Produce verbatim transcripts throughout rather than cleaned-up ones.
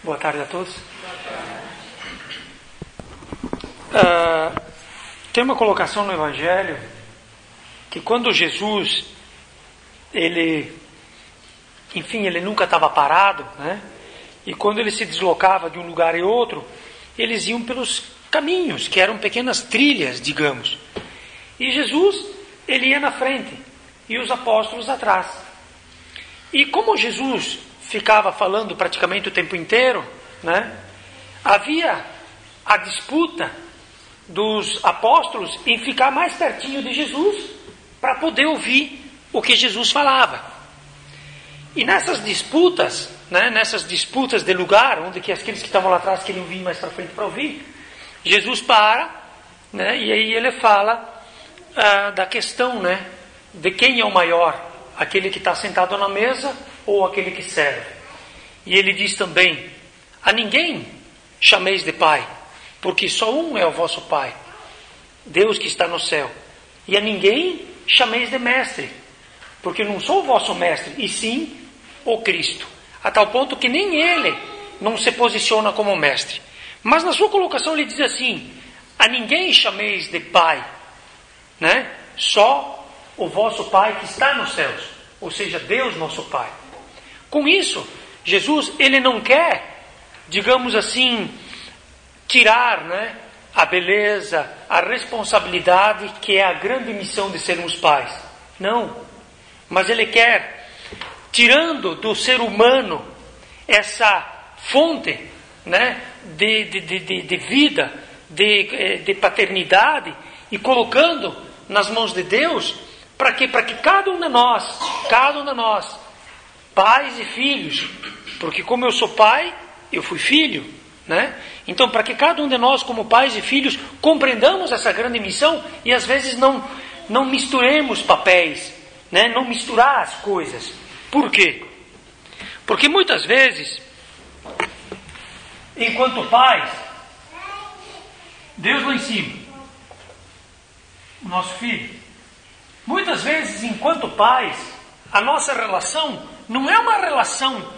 Boa tarde a todos. Uh, tem uma colocação no Evangelho que quando Jesus, ele, enfim, ele nunca estava parado, né? E quando ele se deslocava de um lugar e outro, eles iam pelos caminhos, que eram pequenas trilhas, digamos. E Jesus, ele ia na frente e os apóstolos atrás. E como Jesus ficava falando praticamente o tempo inteiro, né? Havia a disputa dos apóstolos em ficar mais pertinho de Jesus para poder ouvir o que Jesus falava. E nessas disputas, né, nessas disputas de lugar, onde que aqueles que estavam lá atrás queriam vir mais para frente para ouvir, Jesus para, né, e aí ele fala ah, da questão, né, de quem é o maior, aquele que está sentado na mesa ou aquele que serve. E ele diz também: a ninguém chameis de pai, porque só um é o vosso Pai, Deus que está no céu. E a ninguém chameis de mestre, porque não sou o vosso mestre, e sim o Cristo. A tal ponto que nem ele não se posiciona como mestre. Mas na sua colocação ele diz assim: a ninguém chameis de Pai, né? Só o vosso Pai que está nos céus, ou seja, Deus nosso Pai. Com isso, Jesus, ele não quer, digamos assim, tirar, né, a beleza, a responsabilidade que é a grande missão de sermos pais. Não. Mas ele quer, tirando do ser humano essa fonte, né, de, de, de, de vida, de, de paternidade, e colocando nas mãos de Deus, para que, para que cada um de nós, cada um de nós, pais e filhos, porque como eu sou pai, eu fui filho, né? Então, para que cada um de nós, como pais e filhos, compreendamos essa grande missão e às vezes não, não misturemos papéis, né? Não misturar as coisas. Por quê? Porque muitas vezes, enquanto pais, Deus lá em cima, o nosso filho, muitas vezes, enquanto pais, a nossa relação não é uma relação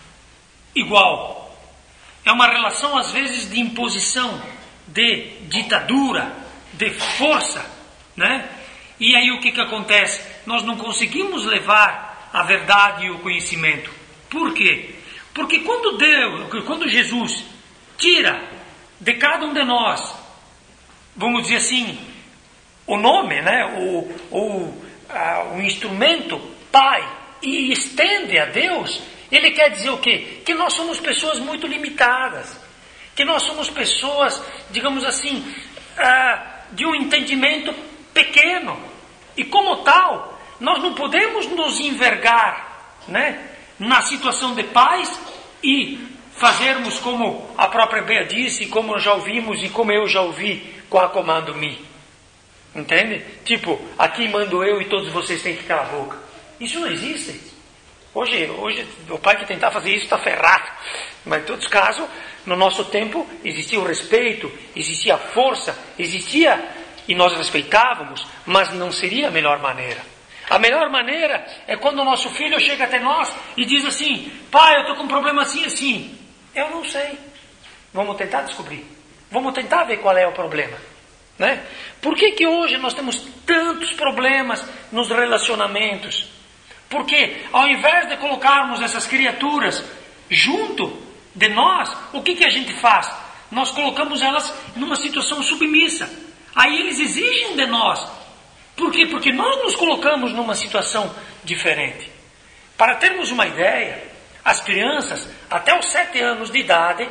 igual. É uma relação, às vezes, de imposição, de ditadura, de força, né? E aí o que que acontece? Nós não conseguimos levar a verdade e o conhecimento. Por quê? Porque quando Deus, quando Jesus tira de cada um de nós, vamos dizer assim, o nome, né? O, o, a, o instrumento Pai, e estende a Deus, ele quer dizer o quê? Que nós somos pessoas muito limitadas, que nós somos pessoas, digamos assim, ah, de um entendimento pequeno, e como tal, nós não podemos nos envergar, né, na situação de pais e fazermos como a própria Bea disse, como já ouvimos e como eu já ouvi, com a comando-me. Entende? Tipo, aqui mando eu e todos vocês têm que calar a boca. Isso não existe. Hoje, hoje o pai que tentar fazer isso está ferrado. Mas em todos os casos, no nosso tempo, existia o respeito, existia a força, existia, e nós respeitávamos, mas não seria a melhor maneira. A melhor maneira é quando o nosso filho chega até nós e diz assim: pai, eu estou com um problema assim assim. Eu não sei. Vamos tentar descobrir. Vamos tentar ver qual é o problema. Né? Por que que hoje nós temos tantos problemas nos relacionamentos? Porque ao invés de colocarmos essas criaturas junto de nós, o que que a gente faz? Nós colocamos elas numa situação submissa. Aí eles exigem de nós. Por quê? Porque nós nos colocamos numa situação diferente. Para termos uma ideia, as crianças, até os sete anos de idade,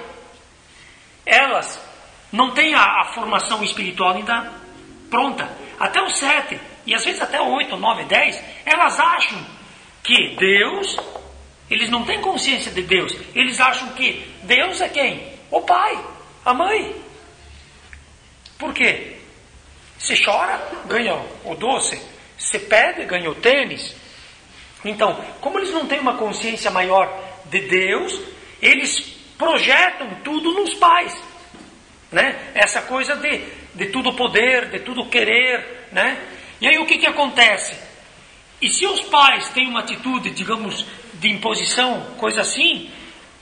elas não têm a, a formação espiritual ainda pronta. Até os sete, e às vezes até oito, nove, dez, elas acham que Deus, eles não têm consciência de Deus, eles acham que Deus é quem? O pai, a mãe. Por quê? Se chora, ganha o doce. Se pede, ganha o tênis. Então, como eles não têm uma consciência maior de Deus, eles projetam tudo nos pais, né? Essa coisa de, de tudo poder, de tudo querer, né? E aí o que que acontece? E se os pais têm uma atitude, digamos, de imposição, coisa assim,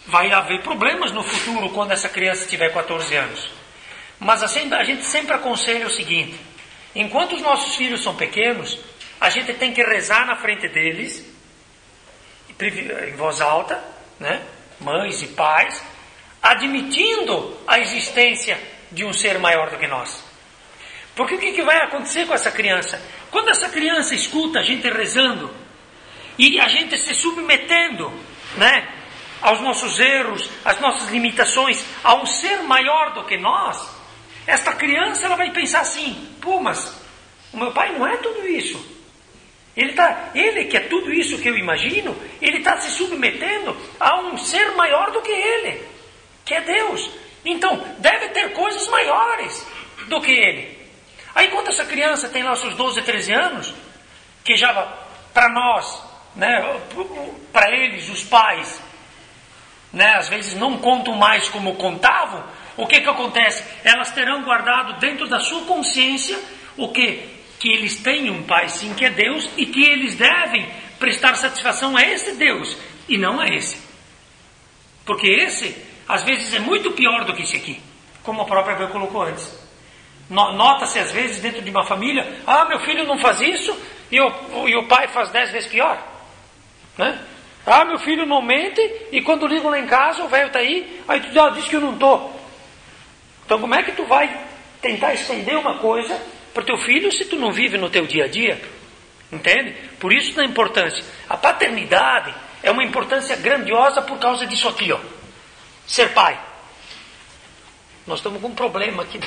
vai haver problemas no futuro quando essa criança tiver quatorze anos. Mas assim, a gente sempre aconselha o seguinte: enquanto os nossos filhos são pequenos, a gente tem que rezar na frente deles, em voz alta, né? Mães e pais, admitindo a existência de um ser maior do que nós. Porque o que, que vai acontecer com essa criança? Quando essa criança escuta a gente rezando e a gente se submetendo, né, aos nossos erros, às nossas limitações, a um ser maior do que nós, esta criança ela vai pensar assim: pô, mas o meu pai não é tudo isso. Ele, tá, ele que é tudo isso que eu imagino, ele está se submetendo a um ser maior do que ele, que é Deus. Então, deve ter coisas maiores do que ele. Aí quando essa criança tem lá seus doze, treze anos, que já para nós, né, para eles, os pais, né, às vezes não contam mais como contavam, o que que acontece? Elas terão guardado dentro da sua consciência o que? Que eles têm um pai sim que é Deus e que eles devem prestar satisfação a esse Deus e não a esse. Porque esse, às vezes, é muito pior do que esse aqui, como a própria Bíblia colocou antes. Nota-se às vezes dentro de uma família: ah, meu filho não faz isso e o, e o pai faz dez vezes pior, né? Ah, meu filho não mente e quando ligam lá em casa o velho está aí, aí tu ah, diz que eu não estou. Então como é que tu vai tentar estender uma coisa para o teu filho se tu não vive no teu dia a dia? Entende? Por isso da importância. A paternidade é uma importância grandiosa por causa disso aqui, ó. Ser pai. Nós estamos com um problema aqui.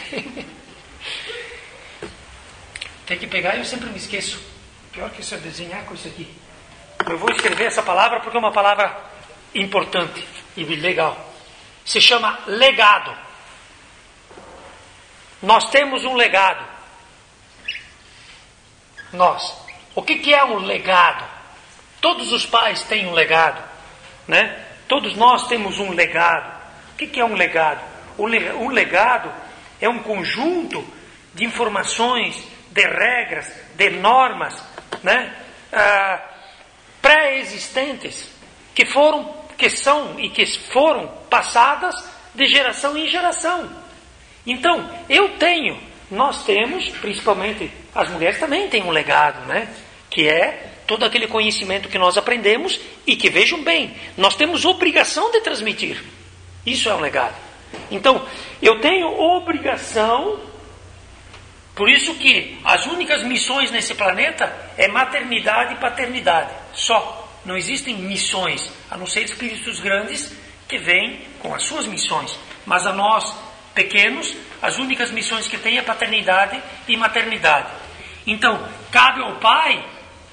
Tem que pegar, eu sempre me esqueço. Pior que se eu desenhar com isso aqui. Eu vou escrever essa palavra porque é uma palavra importante e legal. Se chama legado. Nós temos um legado. Nós. O que, que é um legado? Todos os pais têm um legado, né? Todos nós temos um legado. O que, que é um legado? O le- um legado é um conjunto de informações, de regras, de normas, né? Ah, pré-existentes que foram, que são e que foram passadas de geração em geração. Então, eu tenho, nós temos, principalmente as mulheres também têm um legado, né? Que é todo aquele conhecimento que nós aprendemos e que, vejam bem, nós temos obrigação de transmitir. Isso é um legado. Então, eu tenho obrigação, por isso que as únicas missões nesse planeta é maternidade e paternidade. Só. Não existem missões, a não ser espíritos grandes que vêm com as suas missões. Mas a nós, pequenos, as únicas missões que tem é paternidade e maternidade. Então, cabe ao pai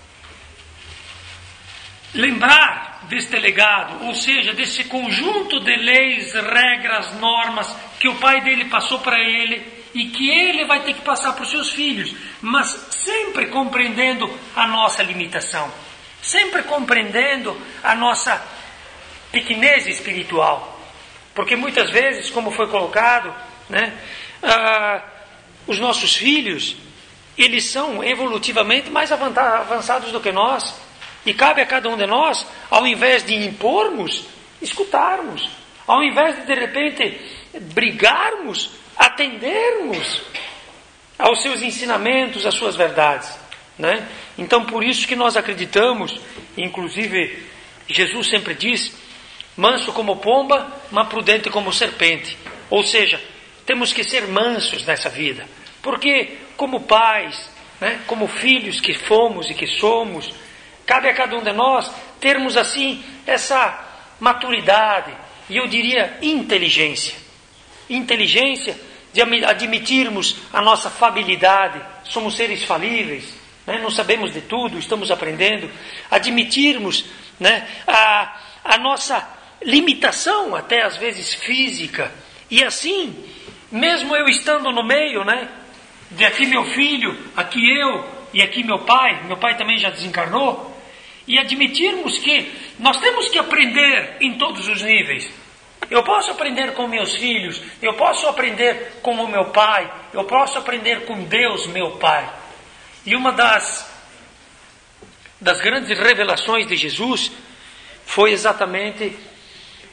lembrar deste legado, ou seja, desse conjunto de leis, regras, normas que o pai dele passou para ele e que ele vai ter que passar para os seus filhos, mas sempre compreendendo a nossa limitação, sempre compreendendo a nossa pequenez espiritual, porque muitas vezes, como foi colocado, né, ah, os nossos filhos, eles são evolutivamente mais avançados do que nós. E cabe a cada um de nós, ao invés de impormos, escutarmos. Ao invés de, de repente, brigarmos, atendermos aos seus ensinamentos, às suas verdades, né? Então, por isso que nós acreditamos, inclusive, Jesus sempre diz, manso como pomba, mas prudente como serpente. Ou seja, temos que ser mansos nessa vida. Porque, como pais, né, como filhos que fomos e que somos, cabe a cada um de nós termos assim essa maturidade e eu diria inteligência. Inteligência de admitirmos a nossa fabilidade, somos seres falíveis, né? Não sabemos de tudo, estamos aprendendo. Admitirmos, né, a, a nossa limitação, até às vezes física, e assim, mesmo eu estando no meio, né, de aqui meu filho, aqui eu e aqui meu pai, meu pai também já desencarnou, e admitirmos que nós temos que aprender em todos os níveis. Eu posso aprender com meus filhos, eu posso aprender com o meu pai, eu posso aprender com Deus, meu pai. E uma das, das grandes revelações de Jesus foi exatamente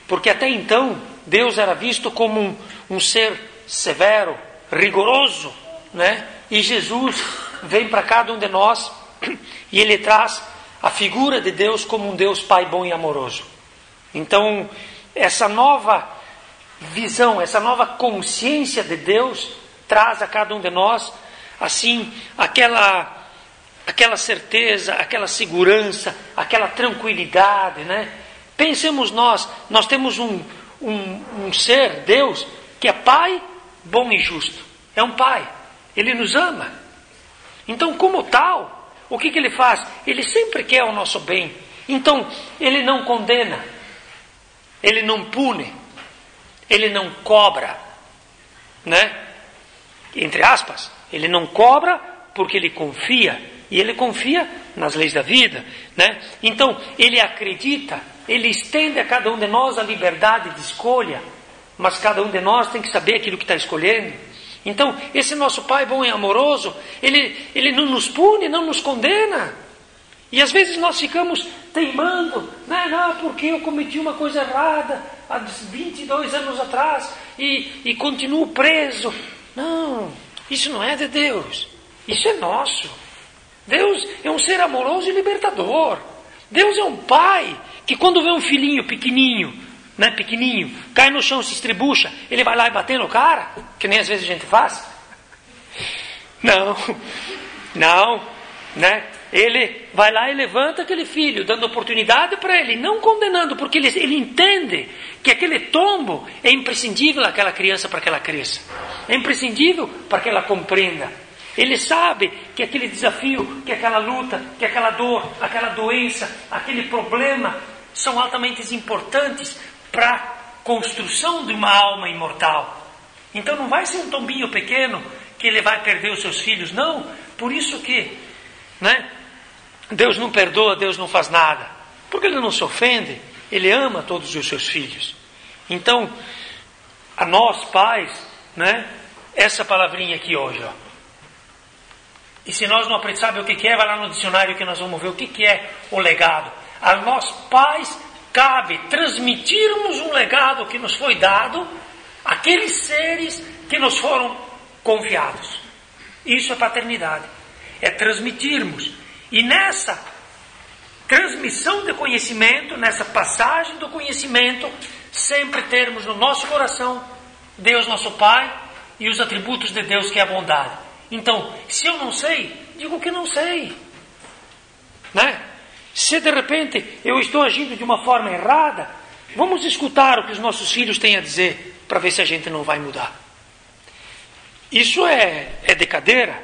Porque até então, Deus era visto como um, um ser severo, rigoroso, né? E Jesus vem para cada um de nós e Ele traz a figura de Deus como um Deus Pai bom e amoroso. Então, essa nova visão, essa nova consciência de Deus traz a cada um de nós, assim, aquela, aquela certeza, aquela segurança, aquela tranquilidade, né? Pensemos nós, nós temos um, um, um ser, Deus, que é Pai bom e justo. É um Pai, Ele nos ama. Então, como tal, o que, que Ele faz? Ele sempre quer o nosso bem. Então, Ele não condena, Ele não pune, Ele não cobra, né? Entre aspas, Ele não cobra porque Ele confia, e Ele confia nas leis da vida, né? Então, Ele acredita, Ele estende a cada um de nós a liberdade de escolha, mas cada um de nós tem que saber aquilo que está escolhendo. Então, esse nosso Pai bom e amoroso, Ele, ele não nos pune, não nos condena. E às vezes nós ficamos teimando, né? Não, porque eu cometi uma coisa errada há vinte e dois anos atrás e, e continuo preso. Não, isso não é de Deus, isso é nosso. Deus é um ser amoroso e libertador. Deus é um pai que quando vê um filhinho pequenininho, né, pequenininho, cai no chão, se estribucha, ele vai lá e bate no cara, que nem às vezes a gente faz. Não, não, né? Ele vai lá e levanta aquele filho, dando oportunidade para ele, não condenando, porque ele, ele entende que aquele tombo é imprescindível àquela criança para que ela cresça. É imprescindível para que ela compreenda. Ele sabe que aquele desafio, que aquela luta, que aquela dor, aquela doença, aquele problema são altamente importantes para a construção de uma alma imortal. Então não vai ser um tombinho pequeno que ele vai perder os seus filhos, não. Por isso que, né, Deus não perdoa, Deus não faz nada. Porque Ele não se ofende, Ele ama todos os seus filhos. Então, a nós pais, né, essa palavrinha aqui hoje, ó. E se nós não aprendemos, sabe o que é? Vai lá no dicionário que nós vamos ver o que é o legado. A nós pais cabe transmitirmos um legado que nos foi dado àqueles seres que nos foram confiados. Isso é paternidade. É transmitirmos. E nessa transmissão de conhecimento, nessa passagem do conhecimento, sempre termos no nosso coração Deus nosso Pai e os atributos de Deus, que é a bondade. Então, se eu não sei, digo que não sei, né? Se de repente eu estou agindo de uma forma errada, vamos escutar o que os nossos filhos têm a dizer, para ver se a gente não vai mudar. Isso é, é de cadeira.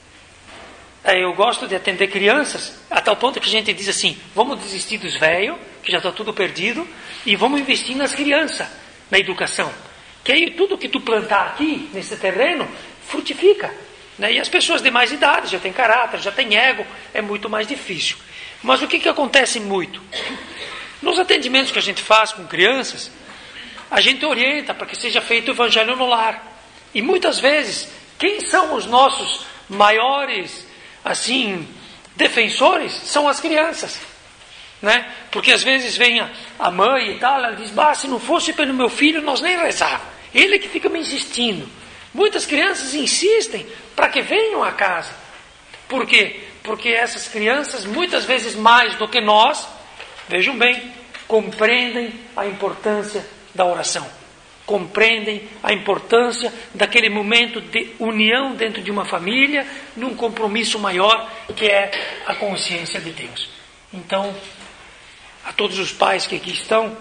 Eu gosto de atender crianças, a tal ponto que a gente diz assim, vamos desistir dos velhos, que já está tudo perdido, e vamos investir nas crianças, na educação. Que aí tudo que tu plantar aqui, nesse terreno, frutifica. Né? E as pessoas de mais idade já têm caráter, já têm ego, é muito mais difícil. Mas o que, que acontece muito? Nos atendimentos que a gente faz com crianças, a gente orienta para que seja feito o evangelho no lar. E muitas vezes, quem são os nossos maiores, assim, defensores? São as crianças. Né? Porque às vezes vem a, a mãe e tal, ela diz, bah, se não fosse pelo meu filho, nós nem rezávamos. Ele que fica me insistindo. Muitas crianças insistem para que venham a casa. Por quê? Porque essas crianças, muitas vezes mais do que nós, vejam bem, compreendem a importância da oração. Compreendem a importância daquele momento de união dentro de uma família, num compromisso maior, que é a consciência de Deus. Então, a todos os pais que aqui estão,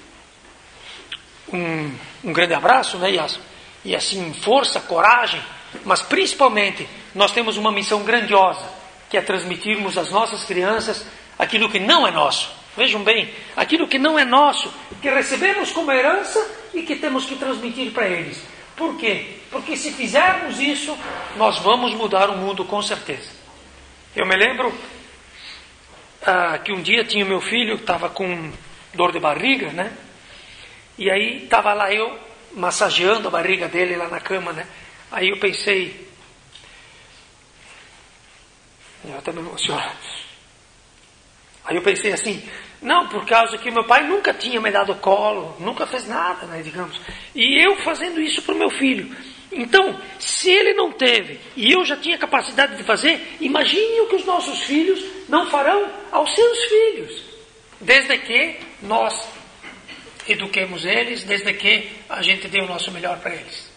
um, um grande abraço, né, Yas? E assim, força, coragem, mas principalmente nós temos uma missão grandiosa, que é transmitirmos às nossas crianças aquilo que não é nosso. Vejam bem, aquilo que não é nosso, que recebemos como herança e que temos que transmitir para eles. Por quê? Porque se fizermos isso, nós vamos mudar o mundo com certeza. Eu me lembro ah, que um dia tinha meu filho, estava com dor de barriga, né? E aí estava lá eu massageando a barriga dele lá na cama, né? Aí eu pensei, eu até me emociono. Aí eu pensei assim, Não, por causa que meu pai nunca tinha me dado colo, nunca fez nada, né, digamos. E eu fazendo isso para o meu filho. Então, se ele não teve, e eu já tinha capacidade de fazer, imagine o que os nossos filhos não farão aos seus filhos. Desde que nós eduquemos eles, desde que a gente dê o nosso melhor para eles.